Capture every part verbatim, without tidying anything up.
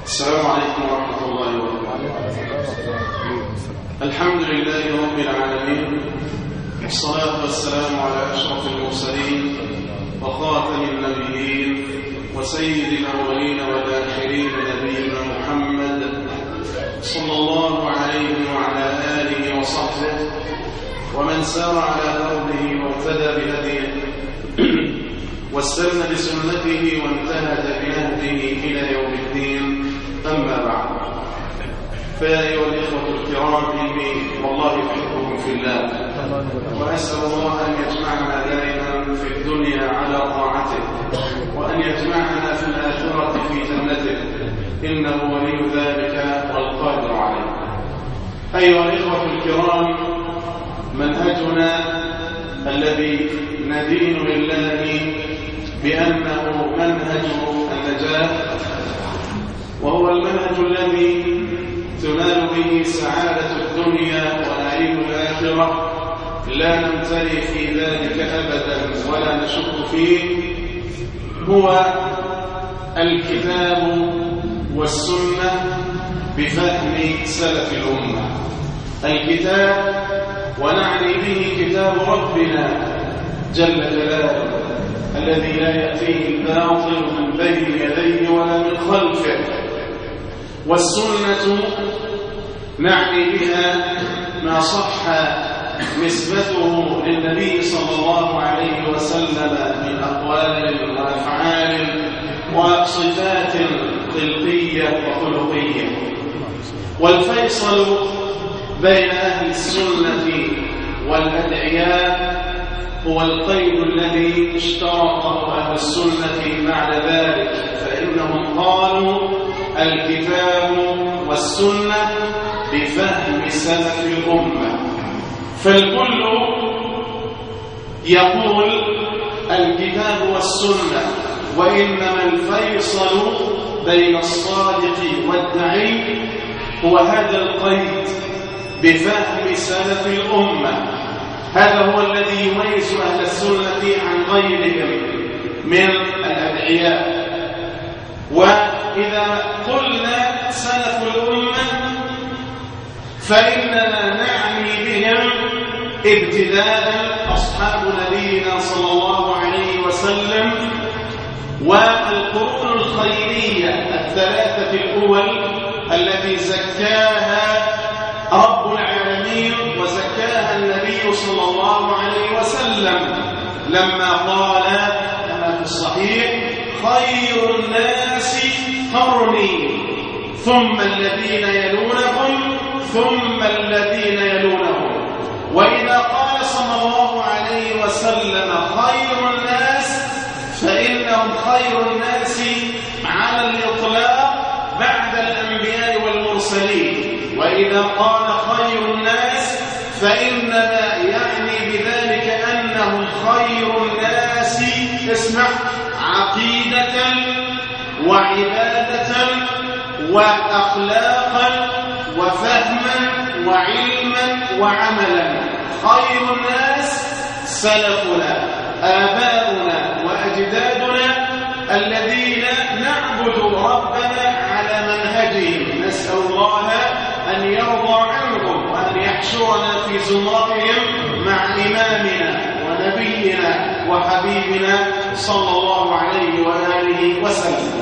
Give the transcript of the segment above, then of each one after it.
السلام عليكم ورحمة الله وبركاته. الحمد لله رب العالمين، والصلاة والسلام على أشرف المرسلين وخاتم النبيين وسيد الأولين والآخرين نبينا محمد صلى الله عليه وعلى آله وصحبه ومن سار على دربه واهتدى بهديه واستنى بسنته وانتهج بنهجه إلى يوم الدين. أما بعد، فيا أيها الإخوة الكرام، إني والله أحبكم في الله، وأسأل الله أن يجمعنا دائما في الدنيا على طاعته، وأن يجمعنا في الآخرة في جنته، إنه ولي ذلك والقادر عليه. أيها الإخوة الكرام، منهجنا الذي ندين لله بأنه منهج النجاة، وهو المنهج الذي تنال به سعادة الدنيا ونعيم الآخرة، لا نمتري في ذلك أبدا ولا نشك فيه، هو الكتاب والسنة بفهم سلف الأمة. الكتاب ونعني به كتاب ربنا جل جلاله الذي لا يأتيه الباطل من بين يديه ولا من خلفه، والسنة نعني بها ما صح نسبته للنبي صلى الله عليه وسلم من أقوال وأفعال وصفات خلقية وخلقية. والفيصل بين أهل السنة والأدعياء هو القيد الذي اشترطه أهل السنة بعد ذلك، فإنهم قالوا الكتاب والسنة بفهم سلف الأمة. فالكل يقول الكتاب والسنة، وإنما الفيصل بين الصادق والدعي هو هذا القيد بفهم سلف الأمة. هذا هو الذي يميز أهل السنة عن غيرهم من الأدعياء. وإذا قلنا سلف الأمة فإننا نعني بهم ابتداء أصحاب نبينا صلى الله عليه وسلم والقرون الخيرية الثلاثة الأول التي زكاها رب العالمين وزكاها النبي صلى الله عليه وسلم لما قال كما في الصحيح: خير الناس قرني ثم الذين يلونهم ثم الذين يلونهم. وإذا قال صلى الله عليه وسلم خير الناس فإنهم خير الناس على الإطلاق بعد الأنبياء والمرسلين. وإذا قال خير الناس فإنما يعني بذلك أنهم خير الناس اسمع عقيدة وعبادة وأخلاقا وفهما وعلما وعملا. خير الناس سلفنا آباؤنا وأجدادنا الذين نعبد ربنا على منهجهم، نسأل الله أن يرضى عنهم وأن يحشرنا في زمرتهم مع إمامنا ونبينا وحبيبنا صلى الله عليه وآله وسلم.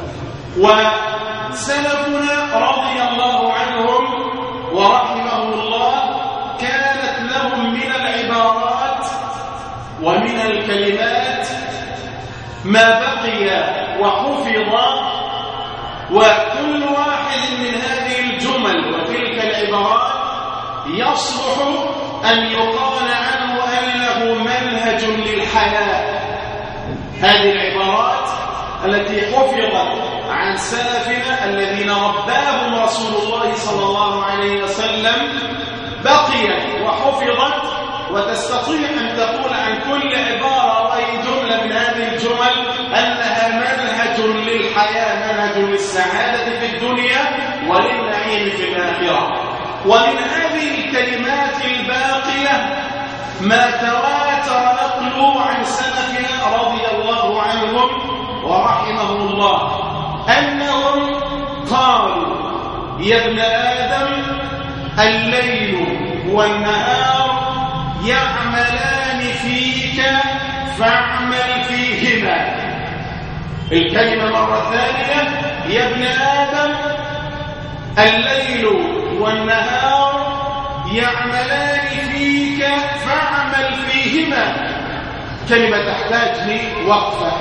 وسلفنا رضي الله عنهم ورحمه الله كانت لهم من العبارات ومن الكلمات ما بقي وحفظ، وكل واحد من هذه الجمل وتلك العبارات يصلح أن يقال عنه أنه منهج للحياة. هذه العبارات التي حفظت عن سلفنا الذين رباهم رسول الله صلى الله عليه وسلم بقيت وحفظت، وتستطيع أن تقول عن كل عبارة أو أي جملة من هذه الجمل أنها منهج للحياة، منهج للسعادة في الدنيا وللنعيم في الآخرة. ومن هذه الكلمات الباقية ما تواتر نقله عن سلفنا رضي الله عنهم ورحمه الله أنهم يا ابن آدم الليل والنهار يعملان فيك فاعمل فيهما. الكلمة مرة ثانية، يا ابن آدم الليل والنهار يعملان فيك فاعمل فيهما. كلمة تحتاج لوقفة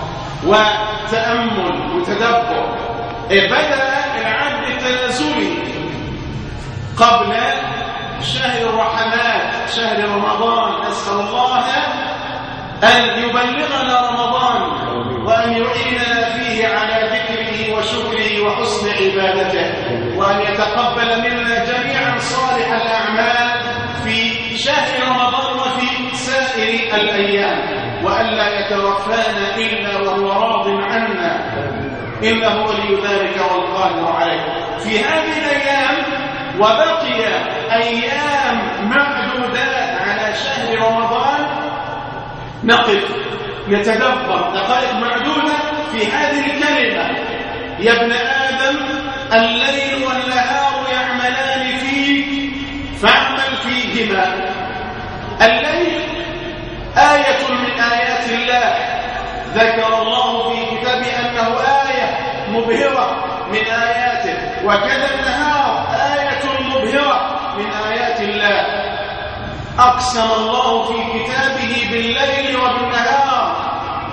وتأمل وتدبر. بدأ العد التنازلي قبل شهر الرحمات شهر رمضان. نسأل الله أن يبلغنا رمضان وأن يعيننا فيه على ذكره وشكره وحسن عبادته، وأن يتقبل منا جميعا صالح الأعمال في شهر رمضان وفي سائر الأيام، وأن لا يتوفانا إلا وهو راض عنا، إنه ولي ذلك والقادر عليه. في هذه الأيام وبقي أيام معدودات على شهر رمضان نقف نتدبر دقائق معدودة في هذه الكلمة: يا ابن آدم الليل والنهار يعملان فيك فاعمل فيهما. الليل آية من آيات الله، ذكر الله في كتابه أنه آية مبهرة من آياته، وكذا النهار آية مبهرة من آيات الله. أقسم الله في كتابه بالليل وبالنهار: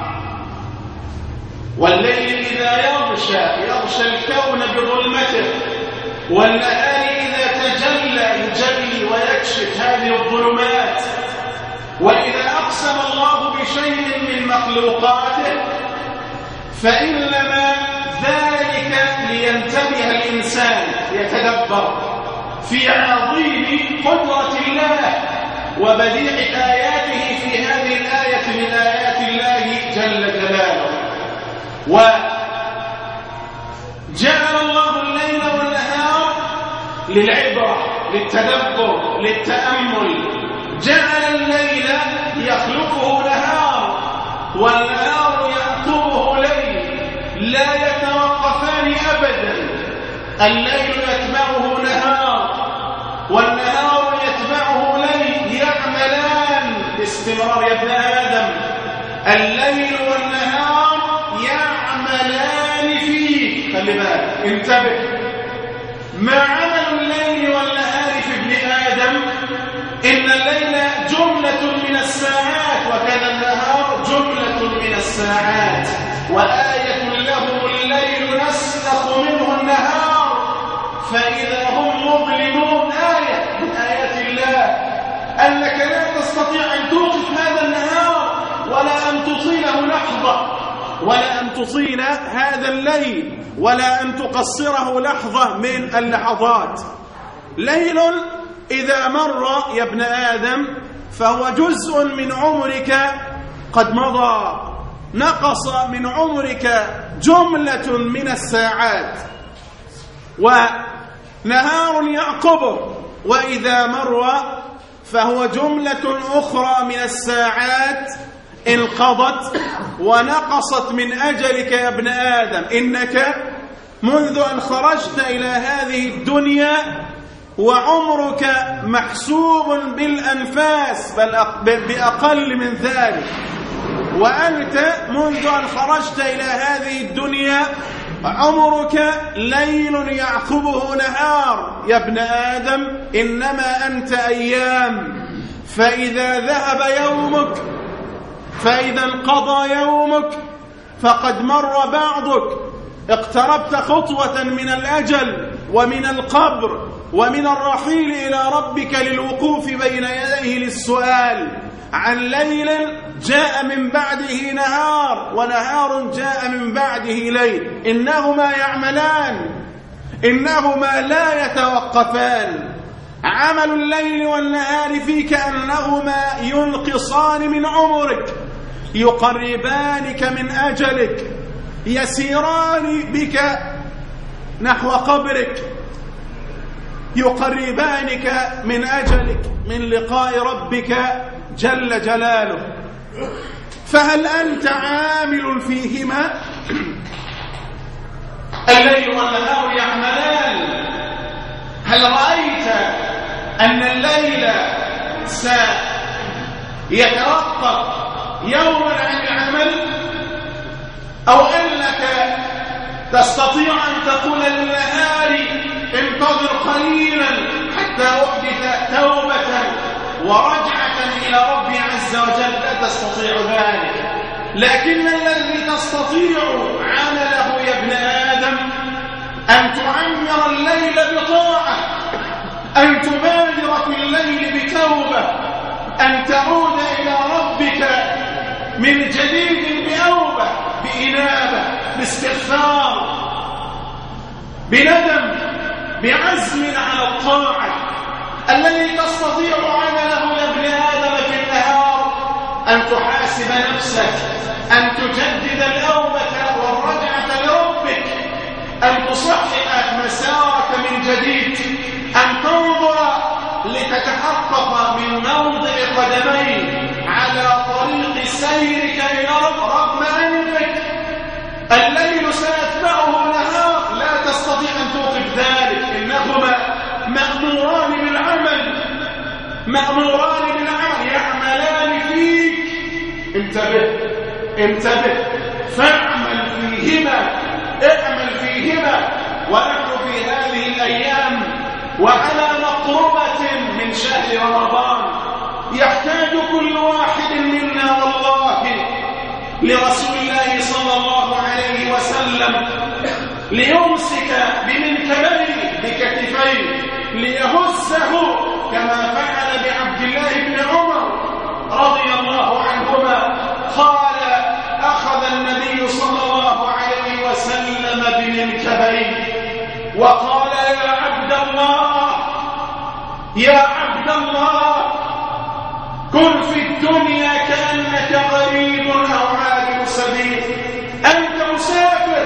والليل إذا يغشى يغشى الكون بظلمته، والنهار إذا تجلى يجلي ويكشف هذه الظلمات. وإذا أقسم الله بشيء من مخلوقاته فإنما ذلك لينتبه الإنسان يتدبر في عظيم قدرة الله وبديع آياته في هذه الآية من آيات الله جل جلاله. وجعل الله الليل والنهار للعبرة، للتدبر، للتأمل. جعل الليل يخلفه نهار والنهار يعقبه ليل، لا يتوقفان أبدا. الليل يتبعه نهار والنهار يتبعه ليل، يعملان باستمرار. يا ابن آدم الليل والنهار يعملان فيك. خلي بالك، انتبه. ما عمل الليل والنهار في ابن آدم؟ إن الليل جملة من الساعات وكان النهار جملة من الساعات، وآية له الليل نسلخ منه النهار فإذا هم مظلمون. آية من آيات الله أنك لا تستطيع أن توقف هذا النهار ولا أن تصيله لحظة، ولا أن تصيل هذا الليل، ولا أن تقصره لحظة من اللحظات. ليل إذا مر يا ابن آدم فهو جزء من عمرك قد مضى، نقص من عمرك جملة من الساعات، ونهار يعقبه، وإذا مر فهو جملة أخرى من الساعات انقضت ونقصت من أجلك يا ابن آدم. إنك منذ أن خرجت إلى هذه الدنيا وعمرك محسوب بالأنفاس، بل بأقل من ذلك. وأنت منذ أن خرجت إلى هذه الدنيا عمرك ليل يعقبه نهار. يا ابن آدم إنما أنت أيام، فإذا ذهب يومك، فإذا انقضى يومك فقد مر بعضك. اقتربت خطوة من الأجل ومن القبر ومن الرحيل إلى ربك للوقوف بين يديه للسؤال عن ليل جاء من بعده نهار ونهار جاء من بعده ليل. إنهما يعملان، إنهما لا يتوقفان. عمل الليل والنهار فيك أنهما ينقصان من عمرك، يقربانك من أجلك، يسيران بك نحو قبرك، يقربانك من أجلك من لقاء ربك جل جلاله. فهل أنت عامل فيهما؟ الليل والنهار يعملان هل رأيت أن الليل سيترقب يوما عن العمل، أو أنك تستطيع أن تقول للنهار انتظر قليلا حتى أحدث توبة ورجعة إلى ربي عز وجل؟ لا تستطيع ذلك. لكن الذي تستطيع عمله يا ابن آدم أن تعمر الليل بطاعة، أن تبادر في الليل بتوبة، أن تعود إلى ربك من جديد بأوبة، بإنابة، باستغفار، بندم، بعزم على الطاعة. الذي تستطيع عمله يا ابن آدم في النهار أن تحاسب نفسك، أن تجدد الأوبة والرجعة لربك، أن تصحح مسارك من جديد، أن تنظر لتتحقق من موضع قدمين على طريق سيرك إلى رب رغم أنفك. الليل سيتبعه نهار، لا تستطيع أن توقف ذلك، إنهما مأموران بالعمل، مأموران بالعمل، يعملان فيك. انتبه انتبه فاعمل فيهما، اعمل فيهما. ونحن في هذه الأيام وعلى مقربة من شهر رمضان، يحتاج كل واحد منا والله لرسول الله صلى الله عليه وسلم ليمسك بمنكبيه بكتفيه ليهزه كما فعل بعبد الله بن عمر رضي الله عنهما. قال أخذ النبي صلى الله عليه وسلم بمنكبيه وقال يا عبد الله يا عبد الله كن في الدنيا كأنك غريب أو عابر سبيل. أنت مسافر،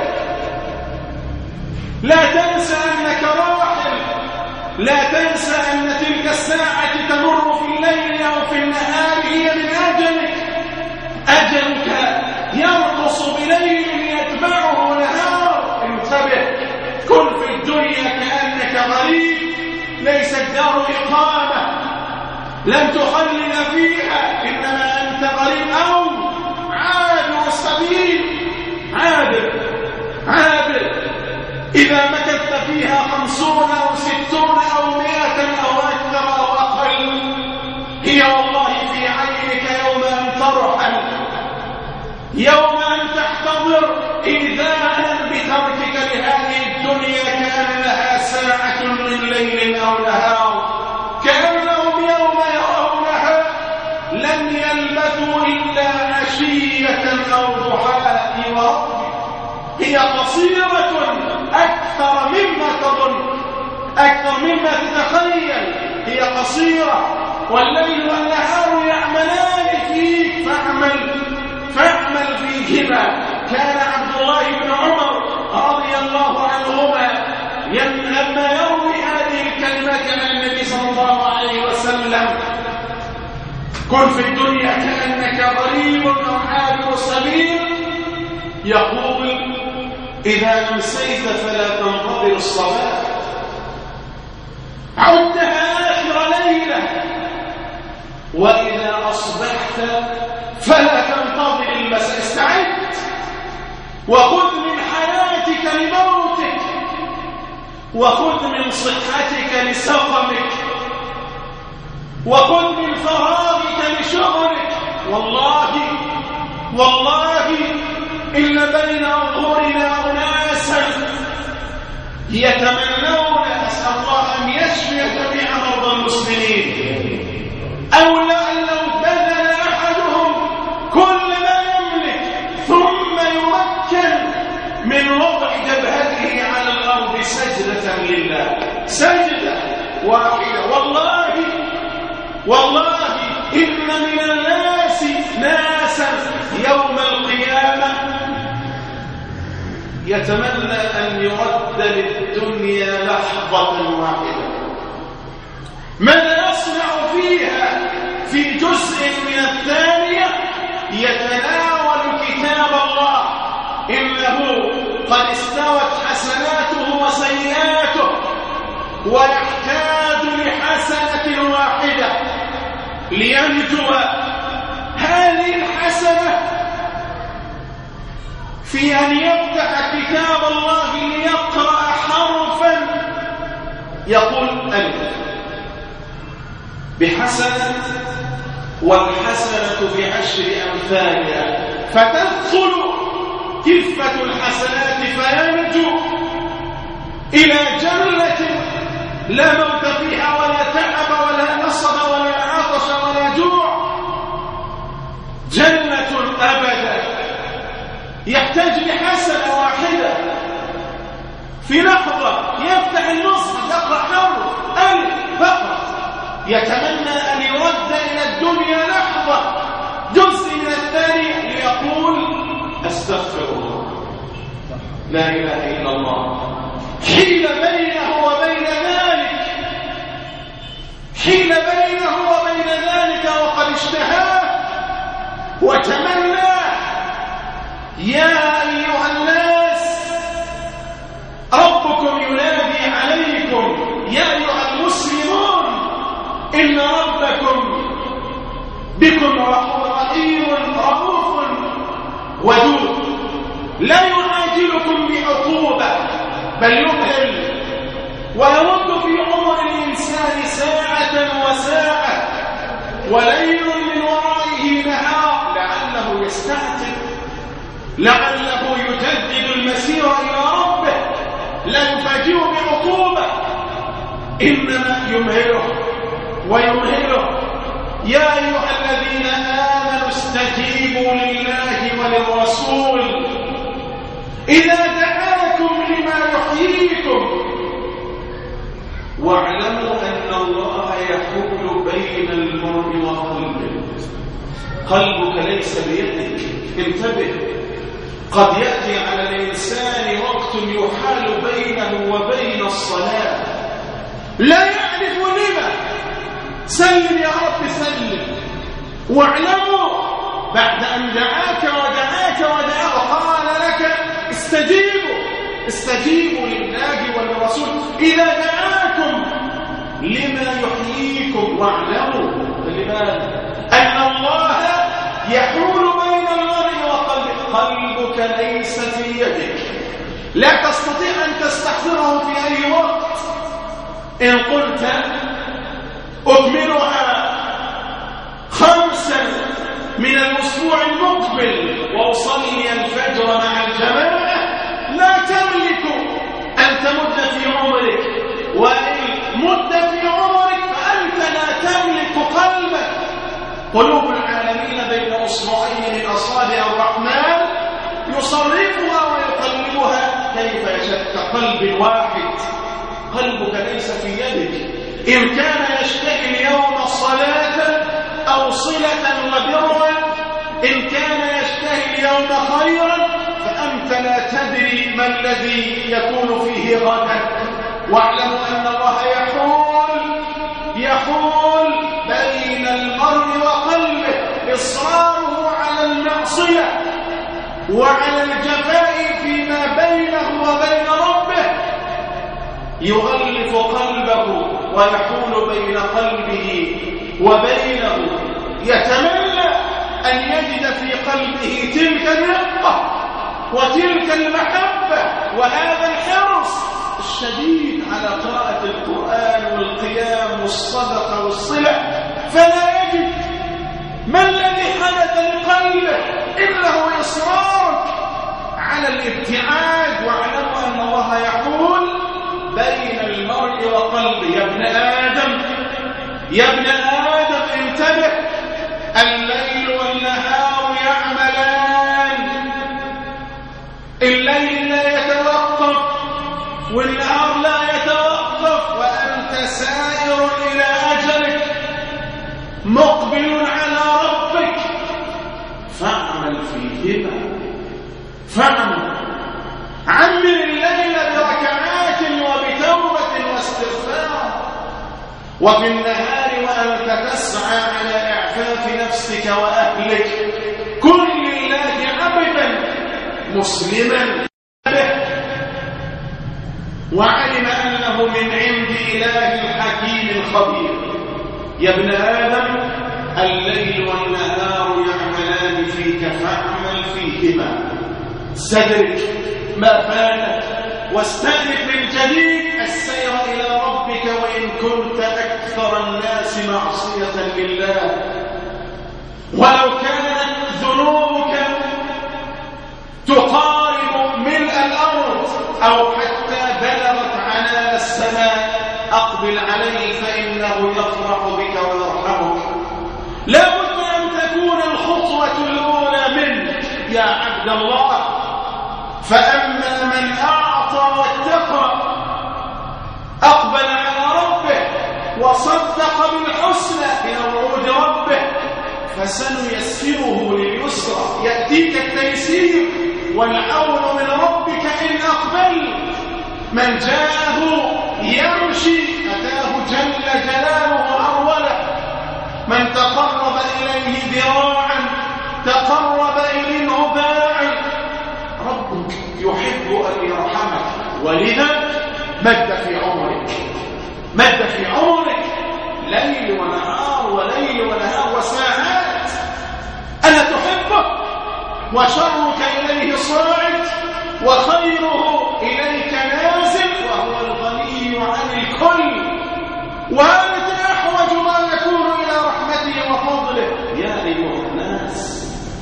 لا تنسى أنك راحل، لا تنسى أن تلك الساعة تمر في الليل أو في النهار هي من أجلك. أجلك ينقص بليل يتبعه نهار. انتبه، كن في الدنيا كأنك غريب، ليس الدار إقامة لن تخلد فيها، إنما أنت غريب أو عابر السبيل. عابر عابر إذا مكثت فيها خمسون أو ستون أو مئة أو أكثر أو أقل، هي والله في عينك يوم أن ترحل، يوم أن تحتضر إيذاء بتركك لهذه الدنيا كأنها ساعة من ليل أو نهار، كأنهم يوم يرونها لم يلبثوا إلا عشية أو ضحاها. وربي هي قصيرة أكثر مما تظن، أكثر مما تتخيل. هي قصيرة، والليل والنهار يعملان فيك، فاعمل فاعمل فيهما. كان عبد الله بن عمر رضي الله عنهما لما يروي هذه الكلمات عن النبي صلى الله عليه وسلم كن في الدنيا كأنك غريب أو عابر سبيل، يقول إذا أمسيت فلا تنتظر الصباح، عدها آخر ليلة، وإذا أصبحت فلا تنتظر المساء. استعد وخذ من حياتك لموتك، وخذ من صحتك لسقمك، وخذ من فراغك لشغلك. والله والله إن بين أظهرنا أناسا يتمنون، أسأل الله أن يشفي جميع مرضى المسلمين، أو لو بذل أحدهم كل ما يملك ثم يمكن من وضع جبهته على الأرض سجدة لله، سجدة واحدة. والله والله إن من الناس ناسا يوم القيامة يتمنى أن يرد للدنيا لحظة واحدة. ماذا يصنع فيها؟ في جزء من الثانية يتناول كتاب الله، إنه قد استوت حسناته وسيئاته، ويحتاج لينجو. هذه الحسنة في أن يفتح كتاب الله ليقرأ حرفا يقول ألف بحسنة، والحسنة بعشر أمثالها، فتدخل كفة الحسنات فينجو إلى جنة لا موت فيها ولا تعب ولا نصب ولا عطش ولا جوع، جنة أبدا. يحتاج لحسنة واحدة في لحظة يفتح المصحف يقرأ حرف ألف فقط، يتمنى أن يرد إلى الدنيا لحظة جزء من الثانية ليقول أستغفر الله، لا إله إلا الله. حيل بينه وبين ذلك، حيل بينه وبين ذلك وقد اشتهاه وتمناه. يا أيها الناس ربكم ينادي عليكم يا أيها المسلمون إن ربكم بكم رحيم رؤوف ودود، لا يعاجلكم بعقوبة بل يمهل ويرد في عمر الإنسان ساعة وساعة وليل من ورائه نهار لعله يستعتب، لعله يجدد المسير إلى ربه، لا يفاجئ بعقوبة إنما يمهله ويمهله. يا أيها الذين آمنوا استجيبوا لله وللرسول إذا دعاكم لما يحييكم واعلموا أن الله يحول بين المرء وقلبه. قلبك ليس بيدك، انتبه. قد يأتي على الإنسان وقت يحال بينه وبين الصلاة لا يعرف لما. سلم يا رب سلم، واعلموا بعد أن دعاك ودعاك ودعاك وقال لك استجيبوا استجيبوا لله وللرسول إذا دعاكم لما يحييكم، واعلموا لماذا أن الله يحول بين المرء وقلبه. قلبك ليس في يدك، لا تستطيع أن تستحضره في أي وقت. إن قلت أكملها خمسا من الأسبوع المقبل وأصلي الفجر مع الجماعة لا تملك أن تمد في عمرك، وإن مد في عمرك فأنت لا تملك قلبك. قلوب العالمين بين أصبعين من أصابع الرحمن يصرفها ويقلبها كيف يشاء كقلب واحد. قلبك ليس في يدك. إن كان يشتهي اليوم صلاة أو صلة وبرا، إن كان يشتهي اليوم خيرا فأنت لا تدري ما الذي يكون فيه غدا. واعلموا أن الله يحول يحول بين المرء وقلبه. إصراره على المعصية وعلى الجفاء فيما بينه وبين ربه يغلف قلبه ويحول بين قلبه وبينه. يتمنى أن يجد في قلبه تلك الرقة وتلك المحبة وهذا الحرص الشديد على قراءة القرآن والقيام والصدقة والصلة، فلا يجد. ما الذي حدث لقلبه؟ إنه إصرارك على الابتعاد. واعلموا أن الله يحول بين المرء وقلبه. يا ابن آدم يا ابن آدم انتبه، الليل والنهار يعملان. الليل لا يتوقف والنهار لا يتوقف، وأنت سائر إلى أجلك مقبل على ربك. فاعمل فيهما، فاعمل عمر الليل بركعات وبتوبة واستغفار، وفي النهار وأنت تسعى على إعفاف نفسك وأهلك. كن لله عبدا مسلما به، وعلم أنه من عند إله حكيم خبير. يا ابن آدم الليل والنهار يعملان فيك فاعمل فيهما. استدرك ما فاتك واستأنف من جديد السير إلى ربك وإن كنت أكثر الناس معصية لله. ولو كانت ذنوبك تقارب ملء الأرض أو حتى بلغت عنان السماء أقبل عليه فإنه يفرح بك ويرحمك. لا بد أن تكون الخطوة الأولى منك يا عبد الله. فأما من أعطى واتقى أقبل على ربه وصدق بالحسنى بموعود ربه فسنيسره لليسرى. يأتيك التيسير والعون من ربك إن أقبلت. من جاءه يمشي أتاه جل جلاله أولا. من تقرب إليه ذراعا تقرب إليه باعا. ربك يحب أن يرحمك ولذا مد في عمرك مد في عمرك ليل ونهار وليل ونهار وساعات. ألا تحبه وشرك إليه صاعد وخيره إليك نازل وهو الغني عن الكل وأنت أحوج ما يكون إلى رحمته وفضله. يا أيها الناس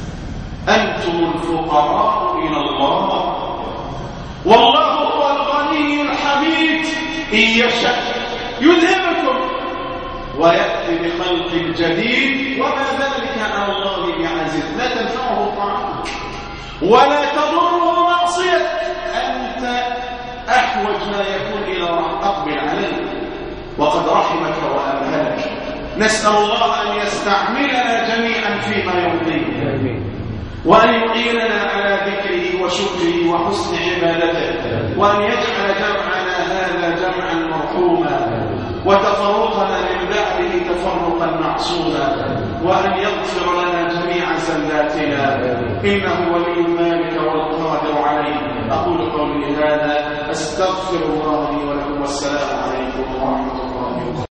أنتم الفقراء إلى الله والله هو الغني الحميد. إن يشاء يذهبكم ويأتي بخلق جديد وما ذلك على الله بعزيز. لا تنفعه طاعتك ولا تضره معصيتك. أنت أحوج ما يكون إلى رحمة. أقبل عليه وقد رحمك وأمهلك. نسأل الله أن يستعملنا جميعا فيما يرضيه وأن يعيننا على ذكره وشكره وحسن عبادته وأن يجعل جمعنا هذا جمعا مرحوما وتفرقنا من بعده تفرقا معصوما وأن يغفر لنا جميع زلاتنا إنه ولي ذلك والقادر عليه. أقول قولي هذا أستغفر الله لي ولكم والسلام عليكم ورحمة الله وبركاته.